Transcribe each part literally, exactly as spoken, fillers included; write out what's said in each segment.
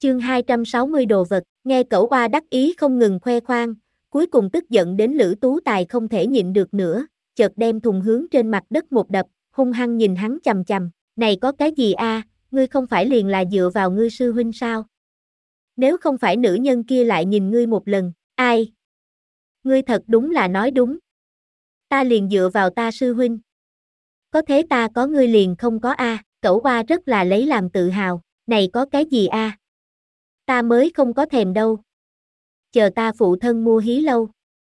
Chương hai trăm sáu mươi đồ vật, nghe Cẩu Oa đắc ý không ngừng khoe khoang, cuối cùng tức giận đến Lữ Tú Tài không thể nhịn được nữa, chợt đem thùng hướng trên mặt đất một đập, hung hăng nhìn hắn chằm chằm, này có cái gì a, ngươi không phải liền là dựa vào ngươi sư huynh sao? Nếu không phải nữ nhân kia lại nhìn ngươi một lần, ai? Ngươi thật đúng là nói đúng. Ta liền dựa vào ta sư huynh. Có thế ta có ngươi liền không có a, Cẩu Oa rất là lấy làm tự hào, này có cái gì a? Ta mới không có thèm đâu. Chờ ta phụ thân mua hí lâu.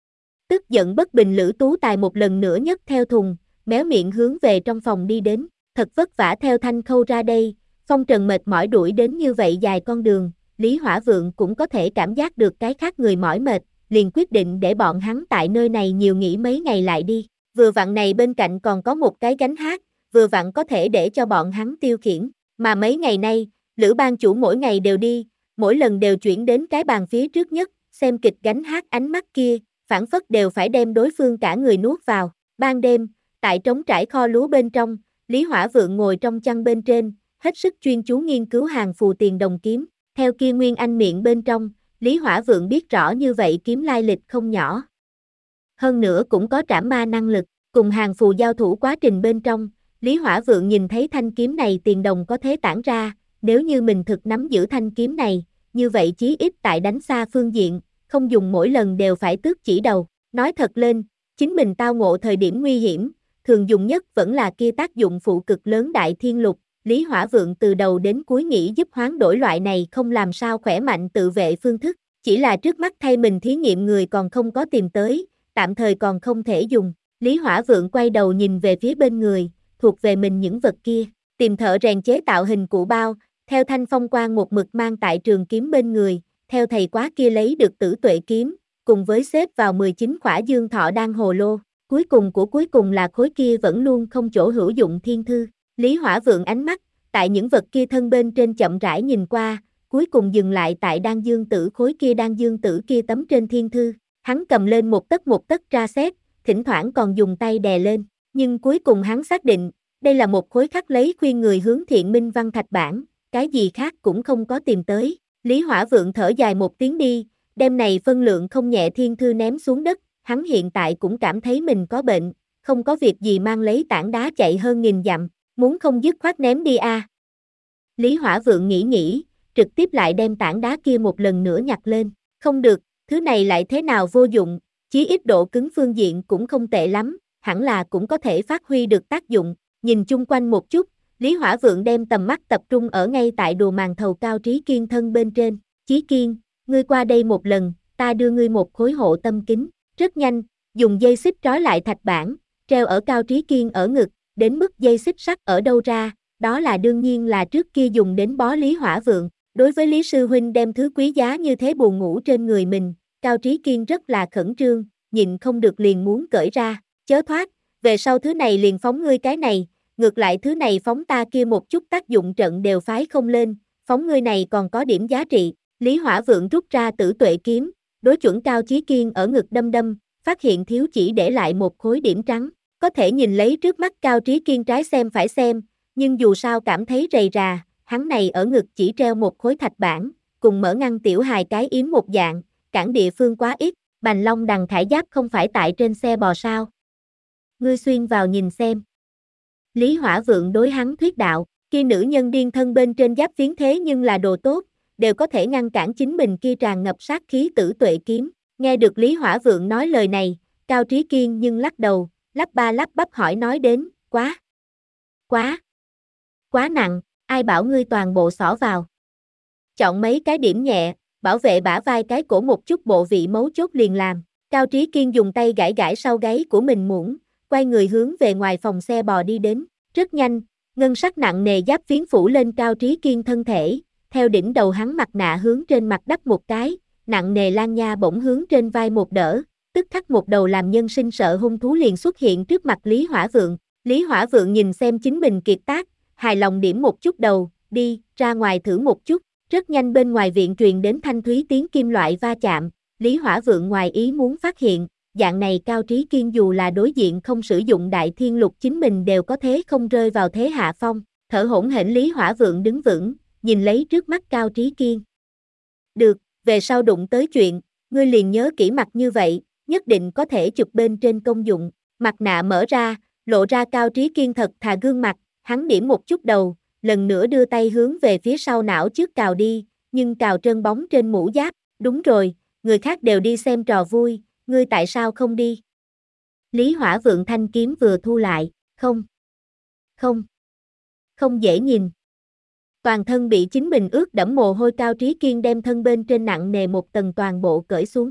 Tức giận bất bình Lữ Tú Tài một lần nữa nhấc theo thùng, méo miệng hướng về trong phòng đi đến, thật vất vả theo Thanh Khâu ra đây, phong trần mệt mỏi đuổi đến như vậy dài con đường, Lý Hỏa Vượng cũng có thể cảm giác được cái khác người mỏi mệt, liền quyết định để bọn hắn tại nơi này nhiều nghỉ mấy ngày lại đi, vừa vặn này bên cạnh còn có một cái gánh hát, vừa vặn có thể để cho bọn hắn tiêu khiển, mà mấy ngày nay, Lữ ban chủ mỗi ngày đều đi, mỗi lần đều chuyển đến cái bàn phía trước nhất, xem kịch gánh hát ánh mắt kia, phảng phất đều phải đem đối phương cả người nuốt vào. Ban đêm, tại trống trải kho lúa bên trong, Lý Hỏa Vượng ngồi trong chăn bên trên, hết sức chuyên chú nghiên cứu hàng phù tiền đồng kiếm, theo kia Nguyên Anh miệng bên trong, Lý Hỏa Vượng biết rõ như vậy kiếm lai lịch không nhỏ. Hơn nữa cũng có trảm ma năng lực, cùng hàng phù giao thủ quá trình bên trong, Lý Hỏa Vượng nhìn thấy thanh kiếm này tiền đồng có thế tản ra, nếu như mình thực nắm giữ thanh kiếm này, như vậy chí ít tại đánh xa phương diện, không dùng mỗi lần đều phải tước chỉ đầu. Nói thật lên, chính mình tao ngộ thời điểm nguy hiểm, thường dùng nhất vẫn là kia tác dụng phụ cực lớn Đại Thiên Lục. Lý Hỏa Vượng từ đầu đến cuối nghĩ giúp hoán đổi loại này không làm sao khỏe mạnh tự vệ phương thức, chỉ là trước mắt thay mình thí nghiệm người còn không có tìm tới, tạm thời còn không thể dùng. Lý Hỏa Vượng quay đầu nhìn về phía bên người, thuộc về mình những vật kia, tìm thợ rèn chế tạo hình cụ bao, theo Thanh Phong Quang một mực mang tại trường kiếm bên người, theo thầy quá kia lấy được Tử Tuệ kiếm, cùng với xếp vào mười chín khỏa Dương Thọ Đan hồ lô, cuối cùng của cuối cùng là khối kia vẫn luôn không chỗ hữu dụng thiên thư. Lý Hỏa Vượng ánh mắt, tại những vật kia thân bên trên chậm rãi nhìn qua, cuối cùng dừng lại tại đan dương tử khối kia đan dương tử kia tấm trên thiên thư, hắn cầm lên một tấc một tấc tra xét, thỉnh thoảng còn dùng tay đè lên, nhưng cuối cùng hắn xác định, đây là một khối khắc lấy khuyên người hướng thiện minh văn thạch bản, cái gì khác cũng không có tìm tới. Lý Hỏa Vượng thở dài một tiếng đi, đem này phân lượng không nhẹ thiên thư ném xuống đất, hắn hiện tại cũng cảm thấy mình có bệnh, không có việc gì mang lấy tảng đá chạy hơn nghìn dặm, muốn không dứt khoát ném đi a. À. Lý Hỏa Vượng nghĩ nghĩ, trực tiếp lại đem tảng đá kia một lần nữa nhặt lên, không được, thứ này lại thế nào vô dụng, chí ít độ cứng phương diện cũng không tệ lắm, hẳn là cũng có thể phát huy được tác dụng, nhìn chung quanh một chút, Lý Hỏa Vượng đem tầm mắt tập trung ở ngay tại đồ màn thầu Cao Trí Kiên thân bên trên, Chí Kiên, ngươi qua đây một lần, ta đưa ngươi một khối hộ tâm kính, rất nhanh, dùng dây xích trói lại thạch bản, treo ở Cao Trí Kiên ở ngực, đến mức dây xích sắt ở đâu ra, đó là đương nhiên là trước kia dùng đến bó Lý Hỏa Vượng, đối với Lý Sư Huynh đem thứ quý giá như thế buồn ngủ trên người mình, Cao Trí Kiên rất là khẩn trương, nhịn không được liền muốn cởi ra, chớ thoát, về sau thứ này liền phóng ngươi cái này, ngược lại thứ này phóng ta kia một chút tác dụng trận đều phái không lên, phóng ngươi này còn có điểm giá trị. Lý Hỏa Vượng rút ra Tử Tuệ kiếm, đối chuẩn Cao Chí Kiên ở ngực đâm đâm, phát hiện thiếu chỉ để lại một khối điểm trắng, có thể nhìn lấy trước mắt Cao Trí Kiên trái xem phải xem, nhưng dù sao cảm thấy rầy rà, hắn này ở ngực chỉ treo một khối thạch bản, cùng mở ngăn tiểu hài cái yếm một dạng, cản địa phương quá ít, Bành Long Đằng khải giáp không phải tại trên xe bò sao? Ngươi xuyên vào nhìn xem. Lý Hỏa Vượng đối hắn thuyết đạo, kia nữ nhân điên thân bên trên giáp phiến thế nhưng là đồ tốt, đều có thể ngăn cản chính mình kia tràn ngập sát khí Tử Tuệ kiếm. Nghe được Lý Hỏa Vượng nói lời này, Cao Trí Kiên nhưng lắc đầu, lắp ba lắp bắp hỏi nói đến, quá, quá, quá nặng, ai bảo ngươi toàn bộ xỏ vào. Chọn mấy cái điểm nhẹ, bảo vệ bả vai cái cổ một chút bộ vị mấu chốt liền làm. Cao Trí Kiên dùng tay gãi gãi sau gáy của mình muỗng, quay người hướng về ngoài phòng xe bò đi đến, rất nhanh, ngân sắc nặng nề giáp phiến phủ lên Cao Trí Kiên thân thể, theo đỉnh đầu hắn mặt nạ hướng trên mặt đắp một cái, nặng nề lan nha bỗng hướng trên vai một đỡ, tức khắc một đầu làm nhân sinh sợ hung thú liền xuất hiện trước mặt Lý Hỏa Vượng. Lý Hỏa Vượng nhìn xem chính mình kiệt tác, hài lòng điểm một chút đầu, đi, ra ngoài thử một chút, rất nhanh bên ngoài viện truyền đến thanh thúy tiếng kim loại va chạm, Lý Hỏa Vượng ngoài ý muốn phát hiện, dạng này Cao Trí Kiên dù là đối diện không sử dụng Đại Thiên Lục chính mình đều có thế không rơi vào thế hạ phong, thở hổn hển Lý Hỏa Vượng đứng vững, nhìn lấy trước mắt Cao Trí Kiên, Được, về sau đụng tới chuyện, ngươi liền nhớ kỹ mặt như vậy, nhất định có thể chụp bên trên công dụng. Mặt nạ mở ra, lộ ra Cao Trí Kiên thật thà gương mặt, hắn điểm một chút đầu, lần nữa đưa tay hướng về phía sau não trước cào đi, nhưng cào trơn bóng trên mũ giáp. Đúng rồi, người khác đều đi xem trò vui, ngươi tại sao không đi? Lý Hỏa Vượng thanh kiếm vừa thu lại, không, không, không dễ nhìn. Toàn thân bị chính mình ướt đẫm mồ hôi, Cao Trí Kiên đem thân bên trên nặng nề một tầng toàn bộ cởi xuống.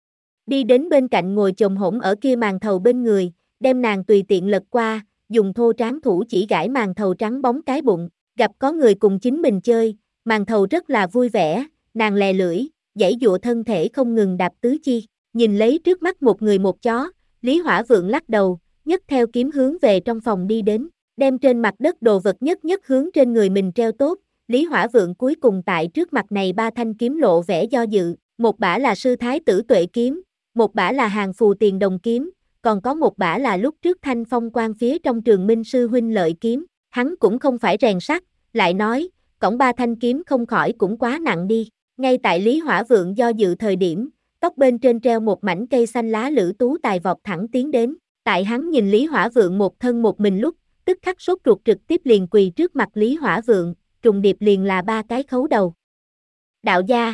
Đi đến bên cạnh ngồi chồm hổm ở kia màn thầu bên người, đem nàng tùy tiện lật qua, dùng thô tráng thủ chỉ gãi màn thầu trắng bóng cái bụng, gặp có người cùng chính mình chơi, màn thầu rất là vui vẻ, nàng lè lưỡi, giãy giụa thân thể không ngừng đạp tứ chi, nhìn lấy trước mắt một người một chó, Lý Hỏa Vượng lắc đầu, nhấc theo kiếm hướng về trong phòng đi đến, đem trên mặt đất đồ vật nhất nhất hướng trên người mình treo tốt, Lý Hỏa Vượng cuối cùng tại trước mặt này ba thanh kiếm lộ vẻ do dự, một bả là sư thái tử tuệ kiếm, một bả là hàng phù tiền đồng kiếm, còn có một bả là lúc trước Thanh Phong quan phía trong Trường Minh sư huynh lợi kiếm, hắn cũng không phải rèn sắt, lại nói, cổng ba thanh kiếm không khỏi cũng quá nặng đi, ngay tại Lý Hỏa Vượng do dự thời điểm, tóc bên trên treo một mảnh cây xanh lá Lữ Tú Tài vọt thẳng tiến đến, tại hắn nhìn Lý Hỏa Vượng một thân một mình lúc, tức khắc sốt ruột trực tiếp liền quỳ trước mặt Lý Hỏa Vượng, trùng điệp liền là ba cái khấu đầu. Đạo gia,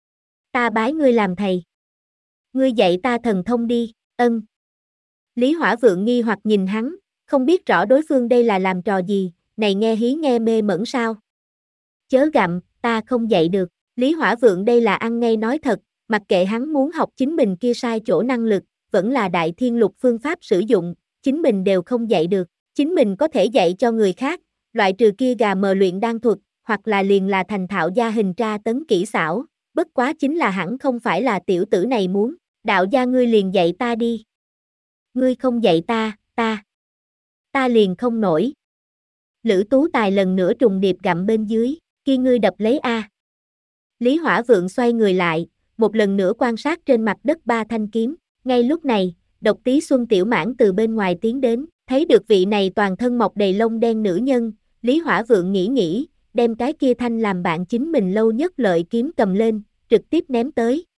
ta bái ngươi làm thầy. Ngươi dạy ta thần thông đi, ân. Lý Hỏa Vượng nghi hoặc nhìn hắn, không biết rõ đối phương đây là làm trò gì, này nghe hí nghe mê mẩn sao. Chớ gặm, ta không dạy được, Lý Hỏa Vượng đây là ăn ngay nói thật, mặc kệ hắn muốn học chính mình kia sai chỗ năng lực, vẫn là đại thiên lục phương pháp sử dụng, chính mình đều không dạy được, chính mình có thể dạy cho người khác, loại trừ kia gà mờ luyện đan thuật, hoặc là liền là thành thạo gia hình tra tấn kỹ xảo, bất quá chính là hẳn không phải là tiểu tử này muốn, đạo gia ngươi liền dạy ta đi. Ngươi không dạy ta, ta, ta liền không nổi. Lữ Tú Tài lần nữa trùng điệp gặm bên dưới, kia ngươi đập lấy a. Lý Hỏa Vượng xoay người lại, một lần nữa quan sát trên mặt đất ba thanh kiếm, ngay lúc này, Độc Tí Xuân Tiểu Mãn từ bên ngoài tiến đến, thấy được vị này toàn thân mọc đầy lông đen nữ nhân, Lý Hỏa Vượng nghĩ nghĩ, đem cái kia thanh làm bạn chính mình lâu nhất lợi kiếm cầm lên, trực tiếp ném tới,